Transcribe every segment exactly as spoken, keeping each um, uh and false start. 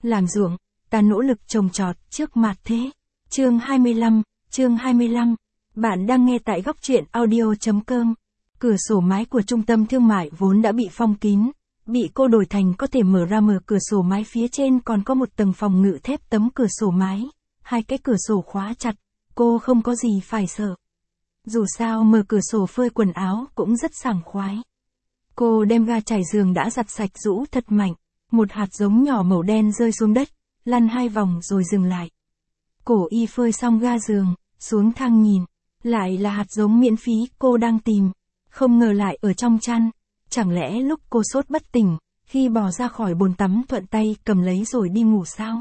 làm ruộng, ta nỗ lực trồng trọt trước mặt thế. Chương hai mươi lăm, chương hai mươi lăm. Bạn đang nghe tại góc truyện audio chấm com. Cửa sổ mái của trung tâm thương mại vốn đã bị phong kín, bị cô đổi thành có thể mở ra. Mở cửa sổ mái phía trên còn có một tầng phòng ngự thép tấm cửa sổ mái, hai cái cửa sổ khóa chặt, cô không có gì phải sợ. Dù sao mở cửa sổ phơi quần áo cũng rất sảng khoái. Cô đem ga trải giường đã giặt sạch rũ thật mạnh, một hạt giống nhỏ màu đen rơi xuống đất, lăn hai vòng rồi dừng lại. Cổ y phơi xong ga giường, xuống thang nhìn, lại là hạt giống miễn phí cô đang tìm, không ngờ lại ở trong chăn. Chẳng lẽ lúc cô sốt bất tỉnh, khi bò ra khỏi bồn tắm thuận tay cầm lấy rồi đi ngủ sao?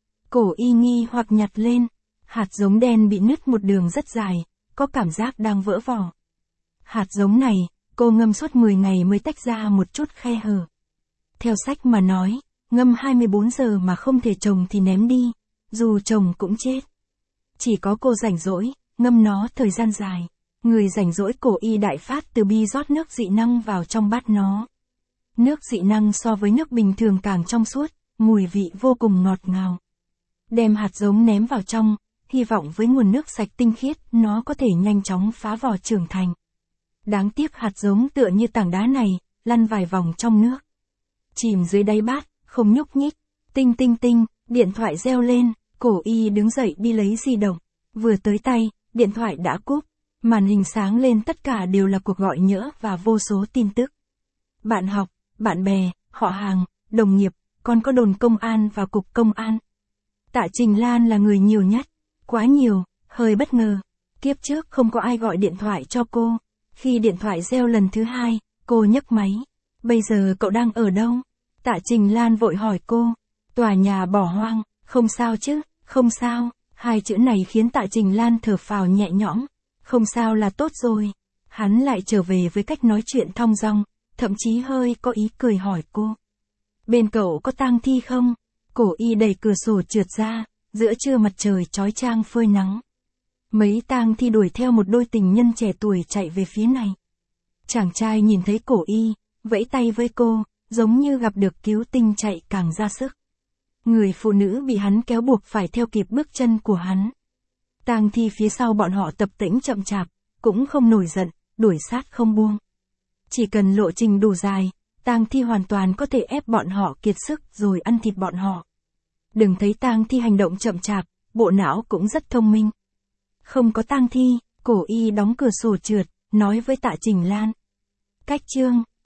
Cổ y nghi hoặc nhặt lên, hạt giống đen bị nứt một đường rất dài, có cảm giác đang vỡ vỏ. Hạt giống này, cô ngâm suốt mười ngày mới tách ra một chút khe hở. Theo sách mà nói, ngâm hai mươi bốn giờ mà không thể trồng thì ném đi, dù trồng cũng chết. Chỉ có cô rảnh rỗi, ngâm nó thời gian dài. Người rảnh rỗi cổ y đại phát từ bi rót nước dị năng vào trong bát nó. Nước dị năng so với nước bình thường càng trong suốt, mùi vị vô cùng ngọt ngào. Đem hạt giống ném vào trong, hy vọng với nguồn nước sạch tinh khiết nó có thể nhanh chóng phá vỏ trưởng thành. Đáng tiếc hạt giống tựa như tảng đá này, lăn vài vòng trong nước. Chìm dưới đáy bát, không nhúc nhích. Tinh tinh tinh, điện thoại reo lên, cổ y đứng dậy đi lấy di động. Vừa tới tay, điện thoại đã cúp. Màn hình sáng lên tất cả đều là cuộc gọi nhỡ và vô số tin tức. Bạn học, bạn bè, họ hàng, đồng nghiệp, còn có đồn công an và cục công an. Tạ Trình Lan là người nhiều nhất. Quá nhiều, hơi bất ngờ. Kiếp trước không có ai gọi điện thoại cho cô. Khi điện thoại reo lần thứ hai, cô nhấc máy. Bây giờ cậu đang ở đâu? Tạ Trình Lan vội hỏi cô. Tòa nhà bỏ hoang, không sao chứ, không sao. Hai chữ này khiến Tạ Trình Lan thở phào nhẹ nhõm. Không sao là tốt rồi. Hắn lại trở về với cách nói chuyện thong dong, thậm chí hơi có ý cười hỏi cô. Bên cậu có tang thi không? Cổ y đẩy cửa sổ trượt ra, giữa trưa mặt trời chói chang phơi nắng. Mấy tang thi đuổi theo một đôi tình nhân trẻ tuổi chạy về phía này. Chàng trai nhìn thấy cổ y, vẫy tay với cô, giống như gặp được cứu tinh chạy càng ra sức. Người phụ nữ bị hắn kéo buộc phải theo kịp bước chân của hắn. Tang thi phía sau bọn họ tập tễnh chậm chạp, cũng không nổi giận, đuổi sát không buông. Chỉ cần lộ trình đủ dài, tang thi hoàn toàn có thể ép bọn họ kiệt sức rồi ăn thịt bọn họ. Đừng thấy tang thi hành động chậm chạp, bộ não cũng rất thông minh. Không có tang thi, cổ y đóng cửa sổ trượt, nói với Tạ Trình Lan. Cách chương.